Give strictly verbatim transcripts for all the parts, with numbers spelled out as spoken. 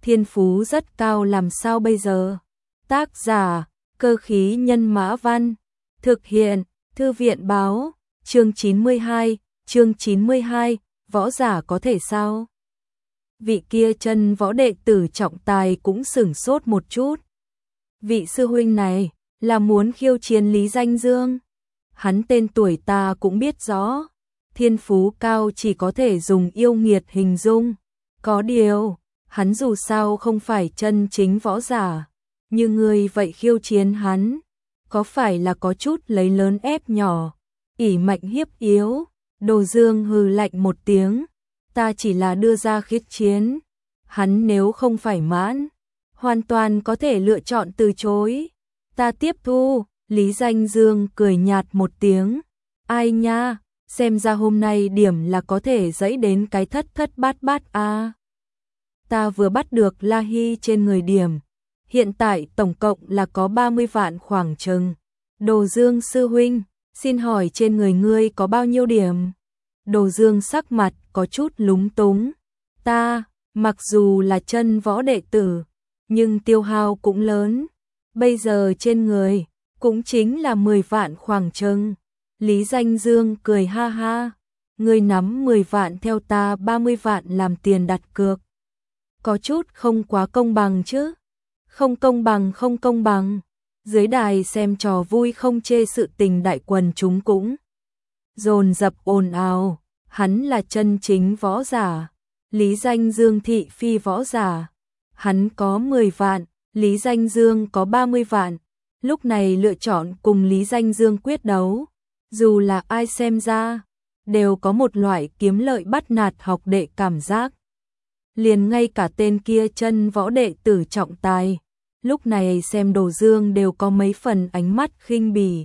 thiên phú rất cao làm sao bây giờ? Tác giả, Cơ khí nhân mã văn, thực hiện, Thư viện báo, chương chín mươi hai, chương chín mươi hai, võ giả có thể sao? Vị kia chân võ đệ tử trọng tài cũng sửng sốt một chút. Vị sư huynh này, là muốn khiêu chiến Lý Danh Dương. Hắn tên tuổi ta cũng biết rõ, thiên phú cao chỉ có thể dùng yêu nghiệt hình dung. Có điều, hắn dù sao không phải chân chính võ giả, như ngươi vậy khiêu chiến hắn, có phải là có chút lấy lớn ép nhỏ, ỷ mạnh hiếp yếu? Đồ Dương hừ lạnh một tiếng, ta chỉ là đưa ra khiết chiến, hắn nếu không phải mãn, hoàn toàn có thể lựa chọn từ chối. Ta tiếp thu. Lý Danh Dương cười nhạt một tiếng, ai nha, xem ra hôm nay điểm là có thể dẫy đến cái thất thất bát bát a. À. Ta vừa bắt được La Hy trên người điểm, hiện tại tổng cộng là có ba mươi vạn khoảng chừng. Đồ Dương sư huynh, xin hỏi trên người ngươi có bao nhiêu điểm? Đồ Dương sắc mặt có chút lúng túng, ta, mặc dù là chân võ đệ tử, nhưng tiêu hao cũng lớn, bây giờ trên người cũng chính là mười vạn khoảng chừng. Lý Danh Dương cười ha ha, ngươi nắm mười vạn theo ta ba mươi vạn làm tiền đặt cược. Có chút không quá công bằng chứ? Không công bằng không công bằng. Dưới đài xem trò vui không chê sự tình đại quần chúng cũng dồn dập ồn ào, hắn là chân chính võ giả, Lý Danh Dương thị phi võ giả. Hắn có mười vạn, Lý Danh Dương có ba mươi vạn. Lúc này lựa chọn cùng Lý Danh Dương quyết đấu, dù là ai xem ra, đều có một loại kiếm lợi bắt nạt học đệ cảm giác. Liền ngay cả tên kia chân võ đệ tử trọng tài, lúc này xem Đồ Dương đều có mấy phần ánh mắt khinh bỉ.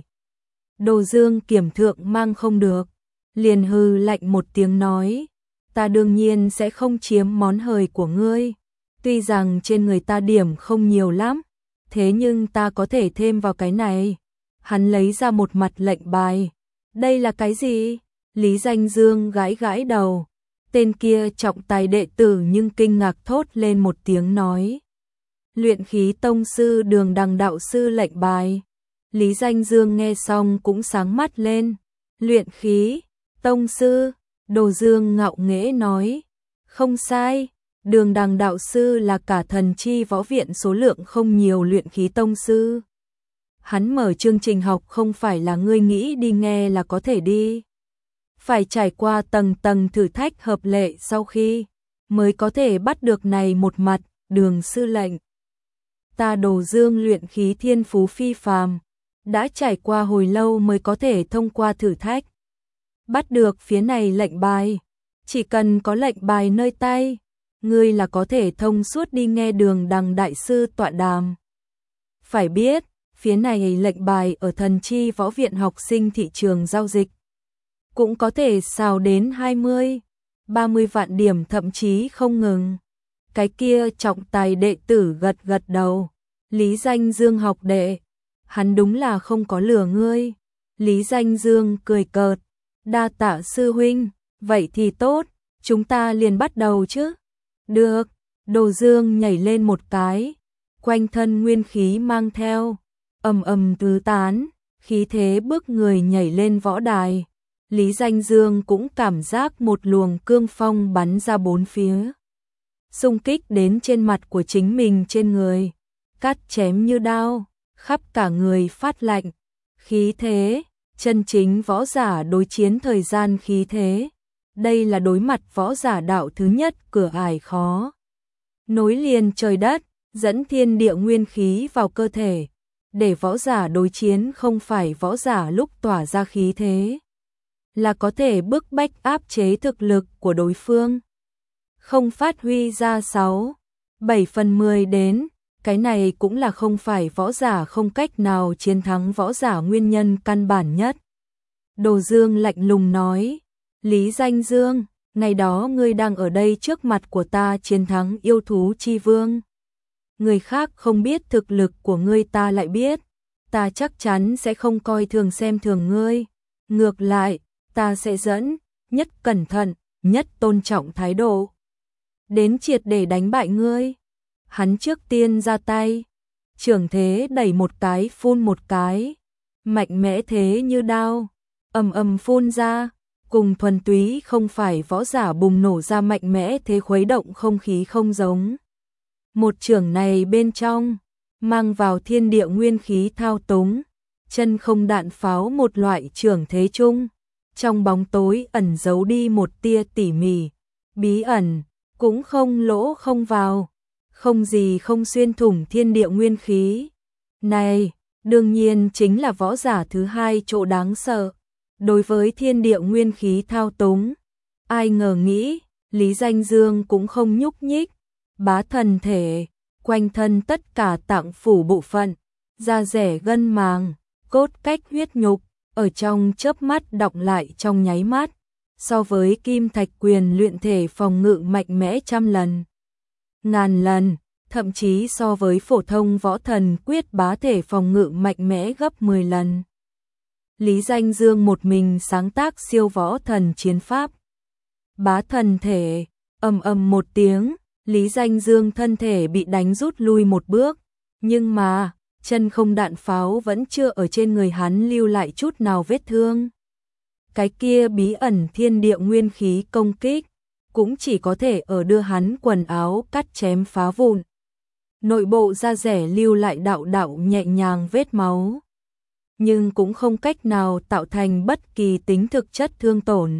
Đồ Dương kiểm thượng mang không được, liền hừ lạnh một tiếng nói, ta đương nhiên sẽ không chiếm món hời của ngươi, tuy rằng trên người ta điểm không nhiều lắm, thế nhưng ta có thể thêm vào cái này. Hắn lấy ra một mặt lệnh bài. Đây là cái gì? Lý Danh Dương gãi gãi đầu. Tên kia trọng tài đệ tử nhưng kinh ngạc thốt lên một tiếng nói. Luyện khí tông sư Đường Đằng đạo sư lệnh bài. Lý Danh Dương nghe xong cũng sáng mắt lên. Luyện khí, tông sư, Đồ Dương ngạo nghễ nói. Không sai. Đường Đằng đạo sư là cả thần chi võ viện số lượng không nhiều luyện khí tông sư. Hắn mở chương trình học không phải là ngươi nghĩ đi nghe là có thể đi. Phải trải qua tầng tầng thử thách hợp lệ sau khi mới có thể bắt được này một mặt, Đường sư lệnh. Ta Đồ Dương luyện khí thiên phú phi phàm, đã trải qua hồi lâu mới có thể thông qua thử thách. Bắt được phía này lệnh bài, chỉ cần có lệnh bài nơi tay, ngươi là có thể thông suốt đi nghe Đường Đằng đại sư tọa đàm. Phải biết, phía này lệnh bài ở thần chi võ viện học sinh thị trường giao dịch, cũng có thể xào đến hai mươi, ba mươi vạn điểm thậm chí không ngừng. Cái kia trọng tài đệ tử gật gật đầu. Lý Danh Dương học đệ, hắn đúng là không có lừa ngươi. Lý Danh Dương cười cợt, đa tạ sư huynh, vậy thì tốt, chúng ta liền bắt đầu chứ. Được, Đồ Dương nhảy lên một cái, quanh thân nguyên khí mang theo, ầm ầm tứ tán, khí thế bước người nhảy lên võ đài. Lý Danh Dương cũng cảm giác một luồng cương phong bắn ra bốn phía, xung kích đến trên mặt của chính mình trên người, cắt chém như đao, khắp cả người phát lạnh. Khí thế, chân chính võ giả đối chiến thời gian khí thế. Đây là đối mặt võ giả đạo thứ nhất cửa ải khó. Nối liền trời đất, dẫn thiên địa nguyên khí vào cơ thể. Để võ giả đối chiến không phải võ giả lúc tỏa ra khí thế, là có thể bức bách áp chế thực lực của đối phương. Không phát huy ra sáu, bảy phần mười đến, cái này cũng là không phải võ giả không cách nào chiến thắng võ giả nguyên nhân căn bản nhất. Đồ Dương lạnh lùng nói, Lý Danh Dương, ngày đó ngươi đang ở đây trước mặt của ta chiến thắng yêu thú chi vương. Người khác không biết thực lực của ngươi ta lại biết, ta chắc chắn sẽ không coi thường xem thường ngươi. Ngược lại, ta sẽ dẫn, nhất cẩn thận, nhất tôn trọng thái độ, đến triệt để đánh bại ngươi. hắn trước tiên ra tay, trưởng thế đẩy một cái phun một cái, mạnh mẽ thế như đao, ầm ầm phun ra, cùng thuần túy không phải võ giả bùng nổ ra mạnh mẽ thế khuấy động không khí không giống. Một trưởng này bên trong, mang vào thiên địa nguyên khí thao túng, chân không đạn pháo một loại trưởng thế chung, trong bóng tối ẩn giấu đi một tia tỉ mỉ, bí ẩn, cũng không lỗ không vào, không gì không xuyên thủng thiên địa nguyên khí. Này, đương nhiên chính là võ giả thứ hai chỗ đáng sợ. Đối với thiên địa nguyên khí thao túng, ai ngờ nghĩ, Lý Danh Dương cũng không nhúc nhích, bá thần thể, quanh thân tất cả tạng phủ bộ phận, da rẻ gân màng, cốt cách huyết nhục, ở trong chớp mắt đọng lại trong nháy mắt, so với kim thạch quyền luyện thể phòng ngự mạnh mẽ trăm lần, ngàn lần, thậm chí so với phổ thông võ thần quyết bá thể phòng ngự mạnh mẽ gấp mười lần. Lý Danh Dương một mình sáng tác siêu võ thần chiến pháp. Bá thần thể, ầm ầm một tiếng, Lý Danh Dương thân thể bị đánh rút lui một bước, nhưng mà, chân không đạn pháo vẫn chưa ở trên người hắn lưu lại chút nào vết thương. Cái kia bí ẩn thiên địa nguyên khí công kích, cũng chỉ có thể ở đưa hắn quần áo cắt chém phá vụn. Nội bộ da rẻ lưu lại đạo đạo nhẹ nhàng vết máu, nhưng cũng không cách nào tạo thành bất kỳ tính thực chất thương tổn.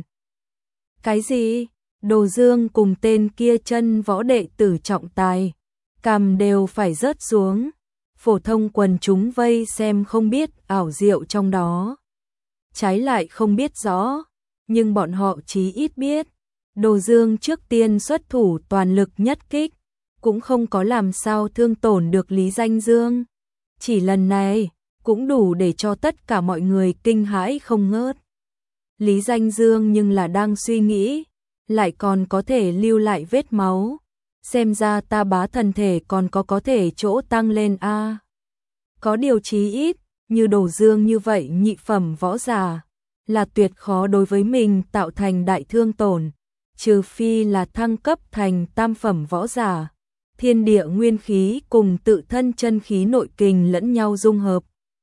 Cái gì? Đồ Dương cùng tên kia chân võ đệ tử trọng tài, cằm đều phải rớt xuống, phổ thông quần chúng vây xem không biết ảo diệu trong đó. Trái lại không biết rõ, nhưng bọn họ chí ít biết, Đồ Dương trước tiên xuất thủ toàn lực nhất kích, cũng không có làm sao thương tổn được Lý Danh Dương. Chỉ lần này, cũng đủ để cho tất cả mọi người kinh hãi không ngớt. Lý Danh Dương nhưng là đang suy nghĩ, lại còn có thể lưu lại vết máu, xem ra ta bá thần thể còn có có thể chỗ tăng lên a. À. Có điều chí ít, như Đồ Dương như vậy nhị phẩm võ giả, là tuyệt khó đối với mình tạo thành đại thương tổn, trừ phi là thăng cấp thành tam phẩm võ giả, thiên địa nguyên khí cùng tự thân chân khí nội kình lẫn nhau dung hợp,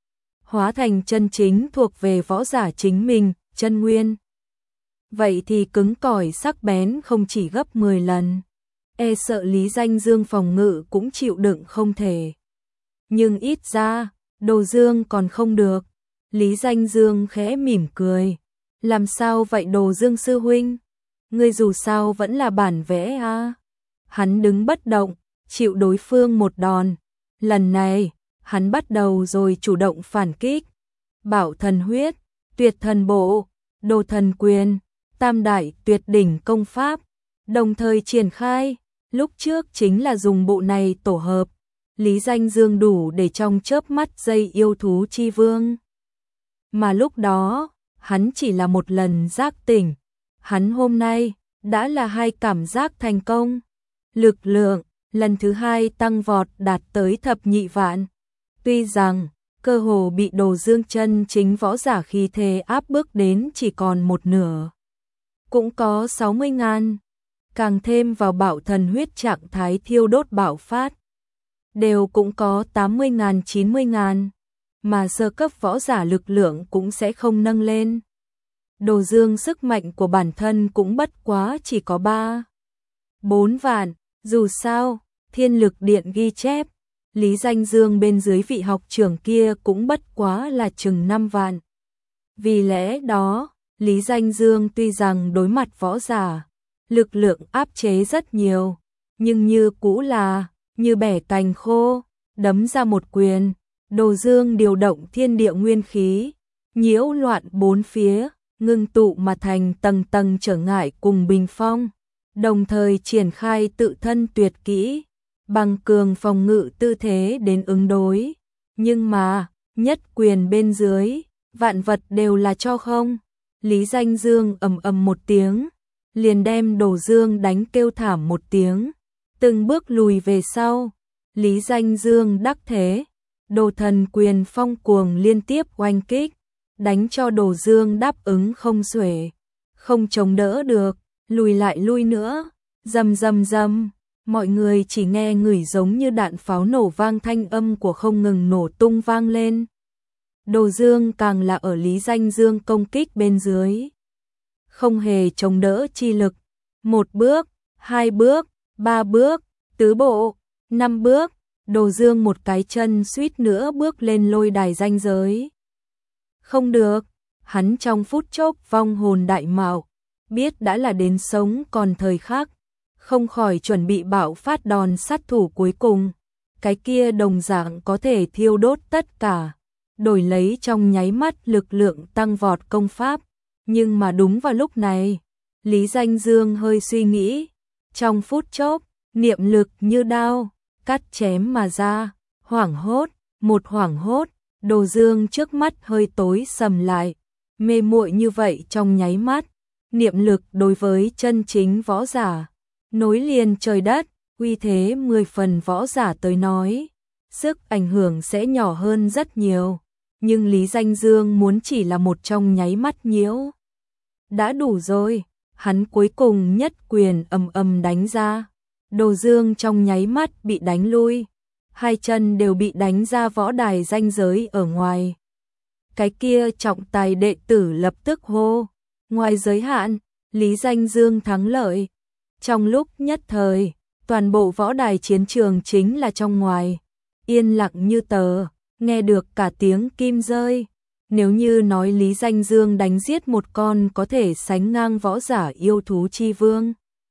hóa thành chân chính thuộc về võ giả chính mình, chân nguyên. Vậy thì cứng cỏi sắc bén không chỉ gấp mười lần, e sợ Lý Danh Dương phòng ngự cũng chịu đựng không thể. Nhưng ít ra, Đồ Dương còn không được. Lý Danh Dương khẽ mỉm cười. Làm sao vậy Đồ Dương sư huynh? Ngươi dù sao vẫn là bản vẽ à? Hắn đứng bất động, chịu đối phương một đòn. Lần này, hắn bắt đầu rồi chủ động phản kích. Bảo thần huyết, tuyệt thần bộ, đồ thần quyền, tam đại tuyệt đỉnh công pháp, đồng thời triển khai. Lúc trước chính là dùng bộ này tổ hợp, Lý Danh Dương đủ để trong chớp mắt dây yêu thú chi vương. Mà lúc đó, hắn chỉ là một lần giác tỉnh, hắn hôm nay đã là hai cảm giác thành công. Lực lượng lần thứ hai tăng vọt đạt tới thập nhị vạn. Tuy rằng cơ hồ bị Đồ Dương chân chính võ giả khí thế áp bức đến chỉ còn một nửa, cũng có sáu mươi ngàn. Càng thêm vào bảo thần huyết trạng thái thiêu đốt bạo phát, đều cũng có tám mươi ngàn chín mươi ngàn, mà sơ cấp võ giả lực lượng cũng sẽ không nâng lên. Đồ Dương sức mạnh của bản thân cũng bất quá chỉ có ba bốn vạn, dù sao, Thiên Lực Điện ghi chép, Lý Danh Dương bên dưới vị học trưởng kia cũng bất quá là chừng năm vạn. Vì lẽ đó, Lý Danh Dương tuy rằng đối mặt võ giả, lực lượng áp chế rất nhiều, nhưng như cũ là, như bẻ cành khô, đấm ra một quyền, Đồ Dương điều động thiên địa nguyên khí, nhiễu loạn bốn phía, ngưng tụ mà thành tầng tầng trở ngại cùng bình phong, đồng thời triển khai tự thân tuyệt kỹ, bằng cường phòng ngự tư thế đến ứng đối. Nhưng mà, nhất quyền bên dưới, vạn vật đều là cho không. Lý Danh Dương ầm ầm một tiếng, liền đem Đồ Dương đánh kêu thảm một tiếng, từng bước lùi về sau. Lý Danh Dương đắc thế, Đồ Thần quyền phong cuồng liên tiếp oanh kích, đánh cho Đồ Dương đáp ứng không xuể, không chống đỡ được, lùi lại lui nữa, rầm rầm rầm. mọi người chỉ nghe ngửi giống như đạn pháo nổ vang, thanh âm của không ngừng nổ tung vang lên. Đồ Dương càng là ở Lý Danh Dương công kích bên dưới, không hề chống đỡ chi lực. Một bước, hai bước, ba bước, tứ bộ, năm bước, Đồ Dương một cái chân suýt nữa bước lên lôi đài ranh giới. Không được, hắn trong phút chốc vong hồn đại mạo, biết đã là đến sống còn thời khắc, không khỏi chuẩn bị bạo phát đòn sát thủ cuối cùng. Cái kia đồng dạng có thể thiêu đốt tất cả, đổi lấy trong nháy mắt lực lượng tăng vọt công pháp. Nhưng mà đúng vào lúc này, Lý Danh Dương hơi suy nghĩ, trong phút chốc, niệm lực như đao, cắt chém mà ra, hoảng hốt, một hoảng hốt, Đồ Dương trước mắt hơi tối sầm lại, mê muội như vậy trong nháy mắt, niệm lực đối với chân chính võ giả, nối liền trời đất, uy thế mười phần võ giả tới nói, sức ảnh hưởng sẽ nhỏ hơn rất nhiều, nhưng Lý Danh Dương muốn chỉ là một trong nháy mắt nhiễu. Đã đủ rồi, hắn cuối cùng nhất quyền ầm ầm đánh ra, Đồ Dương trong nháy mắt bị đánh lui, hai chân đều bị đánh ra võ đài ranh giới ở ngoài. Cái kia trọng tài đệ tử lập tức hô, ngoài giới hạn, Lý Danh Dương thắng lợi. Trong lúc nhất thời, toàn bộ võ đài chiến trường chính là trong ngoài, yên lặng như tờ, nghe được cả tiếng kim rơi. Nếu như nói Lý Danh Dương đánh giết một con có thể sánh ngang võ giả yêu thú chi vương,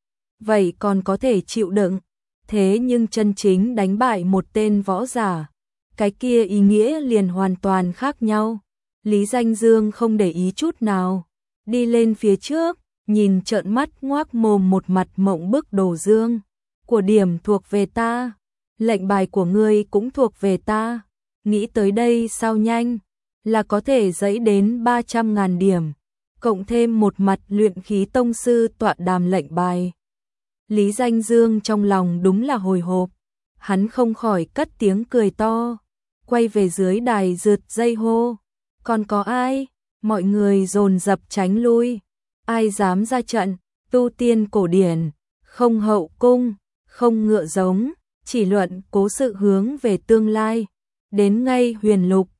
vậy còn có thể chịu đựng. Thế nhưng chân chính đánh bại một tên võ giả, cái kia ý nghĩa liền hoàn toàn khác nhau. Lý Danh Dương không để ý chút nào, đi lên phía trước, nhìn trợn mắt ngoác mồm một mặt mộng bức Đồ Dương. Của điểm thuộc về ta, lệnh bài của ngươi cũng thuộc về ta. Nghĩ tới đây sao nhanh, là có thể dẫy đến ba trăm ngàn điểm, cộng thêm một mặt luyện khí tông sư tọa đàm lệnh bài. Lý Danh Dương trong lòng đúng là hồi hộp, hắn không khỏi cất tiếng cười to, quay về dưới đài rượt dây hô, còn có ai? Mọi người dồn dập tránh lui, ai dám ra trận, tu tiên cổ điển, không hậu cung, không ngựa giống, chỉ luận cố sự hướng về tương lai, đến ngay huyền lục,